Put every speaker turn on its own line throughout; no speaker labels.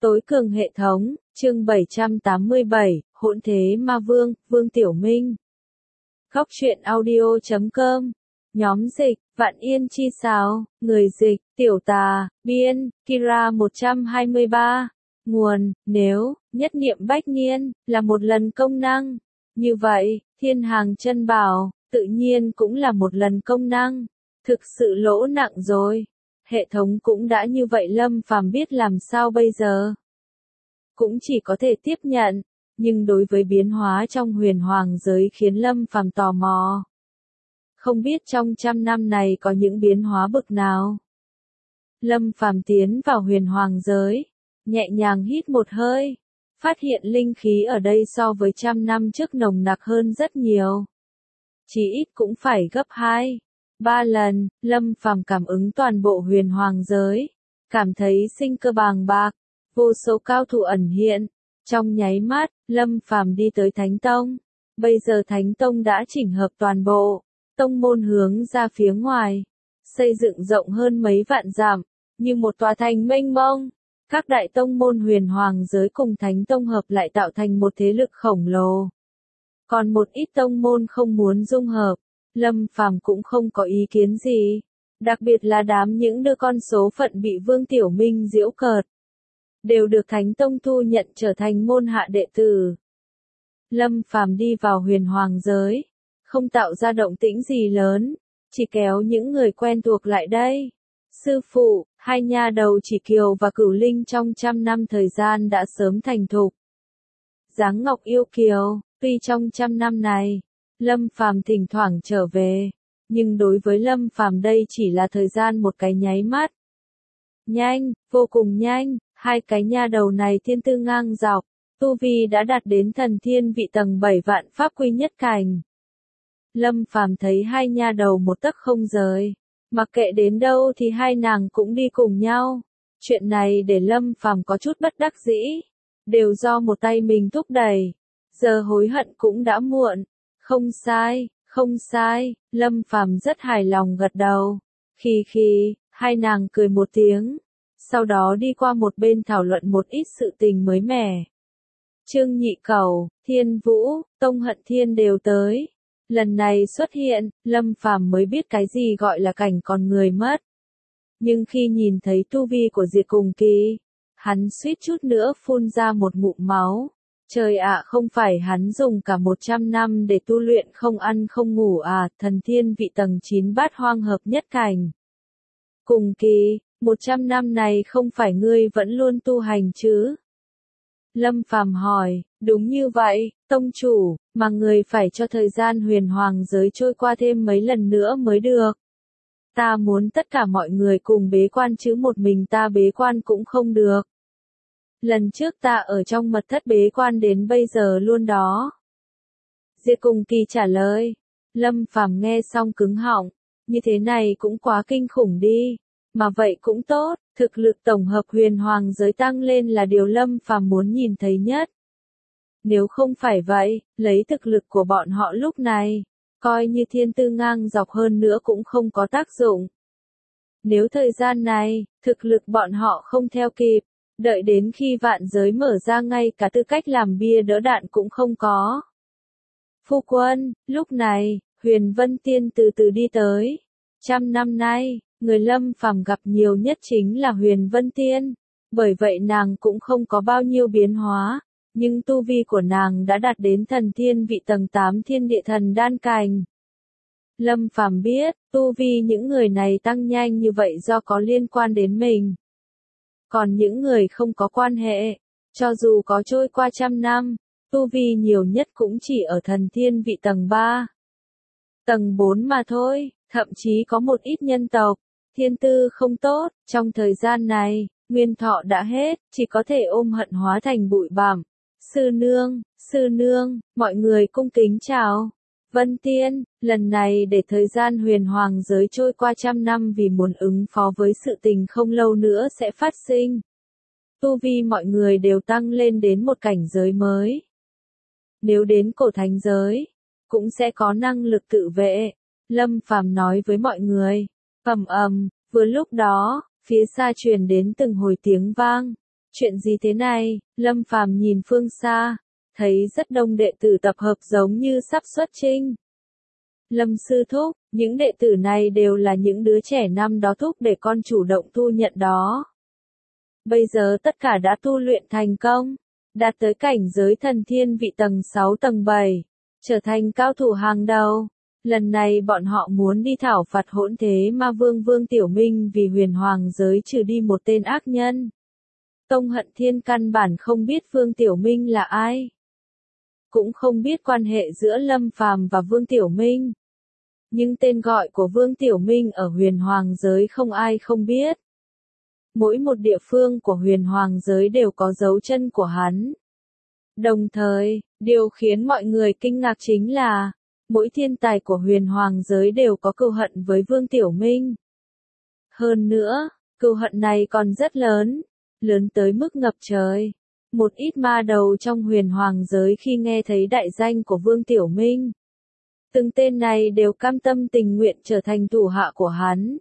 Tối cường hệ thống, chương 787, Hỗn thế ma vương, Vương Tiểu Minh. Góc truyện audio.com. Nhóm dịch, Vạn Yên Chi Sáo, người dịch, Tiểu Tà, biên, Kira 123. Nguồn, nếu, nhất niệm bách niên, là một lần công năng. Như vậy, thiên hàng chân bảo, tự nhiên cũng là một lần công năng. Thực sự lỗ nặng rồi. Hệ thống cũng đã như vậy Lâm Phàm biết làm sao bây giờ. Cũng chỉ có thể tiếp nhận, nhưng đối với biến hóa trong huyền hoàng giới khiến Lâm Phàm tò mò. Không biết trong 100 năm này có những biến hóa bực nào. Lâm Phàm tiến vào huyền hoàng giới, nhẹ nhàng hít một hơi, phát hiện linh khí ở đây so với 100 năm trước nồng nặc hơn rất nhiều. Chỉ ít cũng phải gấp 2, 3 lần, Lâm Phàm cảm ứng toàn bộ huyền hoàng giới, cảm thấy sinh cơ bàng bạc, vô số cao thủ ẩn hiện. Trong nháy mắt, Lâm Phàm đi tới Thánh Tông. Bây giờ Thánh Tông đã chỉnh hợp toàn bộ, tông môn hướng ra phía ngoài, xây dựng rộng hơn mấy vạn dặm, như một tòa thành mênh mông. Các đại tông môn huyền hoàng giới cùng Thánh Tông hợp lại tạo thành một thế lực khổng lồ. Còn một ít tông môn không muốn dung hợp, Lâm Phàm cũng không có ý kiến gì. Đặc biệt là đám những đứa con số phận bị Vương Tiểu Minh giễu cợt, đều được Thánh Tông thu nhận trở thành môn hạ đệ tử. Lâm Phàm đi vào huyền hoàng giới, không tạo ra động tĩnh gì lớn, chỉ kéo những người quen thuộc lại đây. Sư phụ, hai nha đầu Chỉ Kiều và Cửu Linh trong 100 năm thời gian đã sớm thành thục. Dáng ngọc yêu kiều, tuy trong 100 năm này, Lâm Phàm thỉnh thoảng trở về, nhưng đối với Lâm Phàm đây chỉ là thời gian một cái nháy mắt. Nhanh, vô cùng nhanh, hai cái nha đầu này thiên tư ngang dọc, tu vi đã đạt đến thần thiên vị tầng 7 vạn pháp quy nhất cảnh. Lâm Phàm thấy hai nha đầu một tấc không rời, mặc kệ đến đâu thì hai nàng cũng đi cùng nhau. Chuyện này để Lâm Phàm có chút bất đắc dĩ, đều do một tay mình thúc đẩy, giờ hối hận cũng đã muộn. Không sai, không sai, Lâm Phàm rất hài lòng gật đầu. Khi, hai nàng cười một tiếng, sau đó đi qua một bên thảo luận một ít sự tình mới mẻ. Trương Nhị Cẩu, Thiên Vũ, Tông Hận Thiên đều tới. Lần này xuất hiện, Lâm Phàm mới biết cái gì gọi là cảnh còn người mất. Nhưng khi nhìn thấy tu vi của Diệt Cùng Kỳ, hắn suýt chút nữa phun ra một ngụm máu. Trời ạ, không phải hắn dùng cả 100 năm để tu luyện không ăn không ngủ à, thần thiên vị tầng 9 bát hoang hợp nhất cảnh. Cùng Kỳ, 100 năm này không phải ngươi vẫn luôn tu hành chứ? Lâm Phàm hỏi, đúng như vậy, tông chủ, mà người phải cho thời gian huyền hoàng giới trôi qua thêm mấy lần nữa mới được. Ta muốn tất cả mọi người cùng bế quan chứ một mình ta bế quan cũng không được. Lần trước ta ở trong mật thất bế quan đến bây giờ luôn đó. Diệt Cùng Kỳ trả lời. Lâm Phàm nghe xong cứng họng, như thế này cũng quá kinh khủng đi. Mà vậy cũng tốt, thực lực tổng hợp huyền hoàng giới tăng lên là điều Lâm Phàm muốn nhìn thấy nhất. Nếu không phải vậy, lấy thực lực của bọn họ lúc này, coi như thiên tư ngang dọc hơn nữa cũng không có tác dụng. Nếu thời gian này, thực lực bọn họ không theo kịp, đợi đến khi vạn giới mở ra ngay cả tư cách làm bia đỡ đạn cũng không có. Phu quân, lúc này, Huyền Vân Tiên từ từ đi tới. 100 năm nay, người Lâm Phàm gặp nhiều nhất chính là Huyền Vân Tiên. Bởi vậy nàng cũng không có bao nhiêu biến hóa, nhưng tu vi của nàng đã đạt đến thần thiên vị tầng 8 thiên địa thần đan cảnh. Lâm Phàm biết, tu vi những người này tăng nhanh như vậy do có liên quan đến mình. Còn những người không có quan hệ, cho dù có trôi qua 100 năm, tu vi nhiều nhất cũng chỉ ở thần thiên vị tầng 3. Tầng 4 mà thôi, thậm chí có một ít nhân tộc, thiên tư không tốt, trong thời gian này, nguyên thọ đã hết, chỉ có thể ôm hận hóa thành bụi bặm. Sư nương, mọi người cung kính chào. Vân Tiên, lần này để thời gian huyền hoàng giới trôi qua 100 năm vì muốn ứng phó với sự tình không lâu nữa sẽ phát sinh. Tu vi mọi người đều tăng lên đến một cảnh giới mới. Nếu đến cổ thánh giới, cũng sẽ có năng lực tự vệ. Lâm Phàm nói với mọi người. Vừa lúc đó, phía xa truyền đến từng hồi tiếng vang. Chuyện gì thế này? Lâm Phàm nhìn phương xa, thấy rất đông đệ tử tập hợp giống như sắp xuất chinh. Lâm sư thúc, những đệ tử này đều là những đứa trẻ năm đó thúc để con chủ động thu nhận đó. Bây giờ tất cả đã tu luyện thành công, đạt tới cảnh giới thần thiên vị tầng 6 tầng 7, trở thành cao thủ hàng đầu. Lần này bọn họ muốn đi thảo phạt hỗn thế ma vương Vương Tiểu Minh vì huyền hoàng giới trừ đi một tên ác nhân. Tông Hận Thiên căn bản không biết Vương Tiểu Minh là ai. Cũng không biết quan hệ giữa Lâm Phàm và Vương Tiểu Minh. Nhưng tên gọi của Vương Tiểu Minh ở huyền hoàng giới không ai không biết. Mỗi một địa phương của huyền hoàng giới đều có dấu chân của hắn. Đồng thời, điều khiến mọi người kinh ngạc chính là, mỗi thiên tài của huyền hoàng giới đều có cừu hận với Vương Tiểu Minh. Hơn nữa, cừu hận này còn rất lớn, lớn tới mức ngập trời. Một ít ma đầu trong huyền hoàng giới khi nghe thấy đại danh của Vương Tiểu Minh, từng tên này đều cam tâm tình nguyện trở thành thủ hạ của hắn.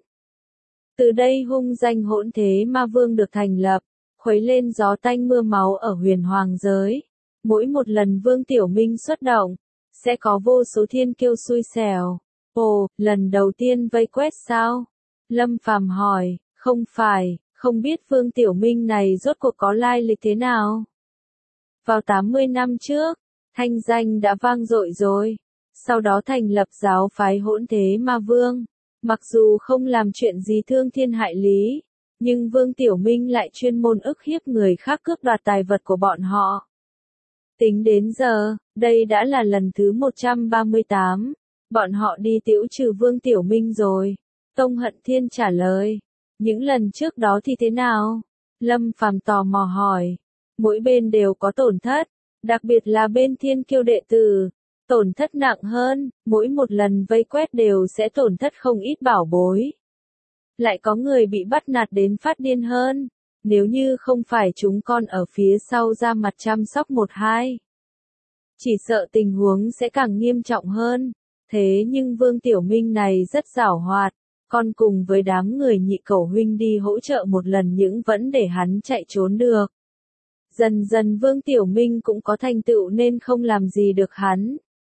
Từ đây hung danh hỗn thế ma vương được thành lập, khuấy lên gió tanh mưa máu ở huyền hoàng giới. Mỗi một lần Vương Tiểu Minh xuất động, sẽ có vô số thiên kiêu xui xẻo. Ồ, lần đầu tiên vây quét sao? Lâm Phàm hỏi, không phải, không biết Vương Tiểu Minh này rốt cuộc có lai lịch thế nào? Vào 80 năm trước, thanh danh đã vang dội rồi. Sau đó thành lập giáo phái hỗn thế ma vương. Mặc dù không làm chuyện gì thương thiên hại lý, nhưng Vương Tiểu Minh lại chuyên môn ức hiếp người khác cướp đoạt tài vật của bọn họ. Tính đến giờ, đây đã là lần thứ 138, bọn họ đi tiễu trừ Vương Tiểu Minh rồi. Tông Hận Thiên trả lời, những lần trước đó thì thế nào? Lâm Phàm tò mò hỏi, mỗi bên đều có tổn thất, đặc biệt là bên thiên kiêu đệ tử. Tổn thất nặng hơn, mỗi một lần vây quét đều sẽ tổn thất không ít bảo bối. Lại có người bị bắt nạt đến phát điên hơn, nếu như không phải chúng con ở phía sau ra mặt chăm sóc một hai. Chỉ sợ tình huống sẽ càng nghiêm trọng hơn, thế nhưng Vương Tiểu Minh này rất giảo hoạt, con cùng với đám người Nhị Cẩu huynh đi hỗ trợ một lần những vẫn để hắn chạy trốn được. Dần dần Vương Tiểu Minh cũng có thành tựu nên không làm gì được hắn.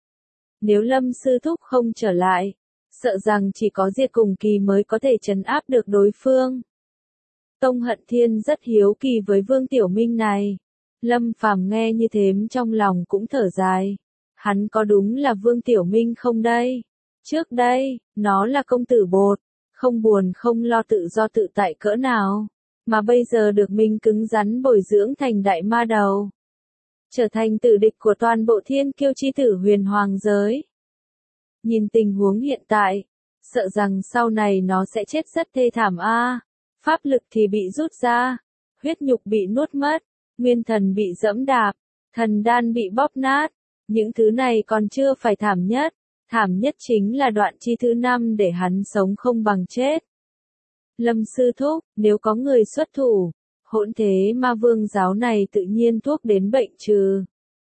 Nếu Lâm sư thúc không trở lại, sợ rằng chỉ có Diệt Cùng Kỳ mới có thể trấn áp được đối phương. Tông Hận Thiên rất hiếu kỳ với Vương Tiểu Minh này. Lâm Phàm nghe như thế trong lòng cũng thở dài. Hắn có đúng là Vương Tiểu Minh không đây? Trước đây, nó là công tử bột, không buồn không lo tự do tự tại cỡ nào. Mà bây giờ được mình cứng rắn bồi dưỡng thành đại ma đầu. Trở thành tử địch của toàn bộ thiên kiêu chi tử huyền hoàng giới. Nhìn tình huống hiện tại, sợ rằng sau này nó sẽ chết rất thê thảm a. Pháp lực thì bị rút ra, huyết nhục bị nuốt mất, nguyên thần bị dẫm đạp, thần đan bị bóp nát. Những thứ này còn chưa phải thảm nhất chính là đoạn chi thứ 5 để hắn sống không bằng chết. Lâm sư thúc, nếu có người xuất thủ, hỗn thế ma vương giáo này tự nhiên thuốc đến bệnh trừ.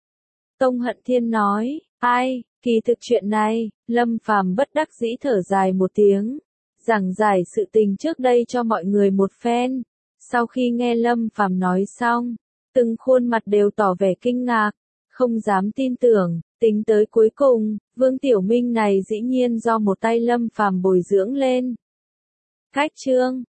Tông Hận Thiên nói, ai, kỳ thực chuyện này, Lâm Phàm bất đắc dĩ thở dài một tiếng, giảng giải sự tình trước đây cho mọi người một phen. Sau khi nghe Lâm Phàm nói xong, từng khuôn mặt đều tỏ vẻ kinh ngạc, không dám tin tưởng, tính tới cuối cùng, Vương Tiểu Minh này dĩ nhiên do một tay Lâm Phàm bồi dưỡng lên. Cách chương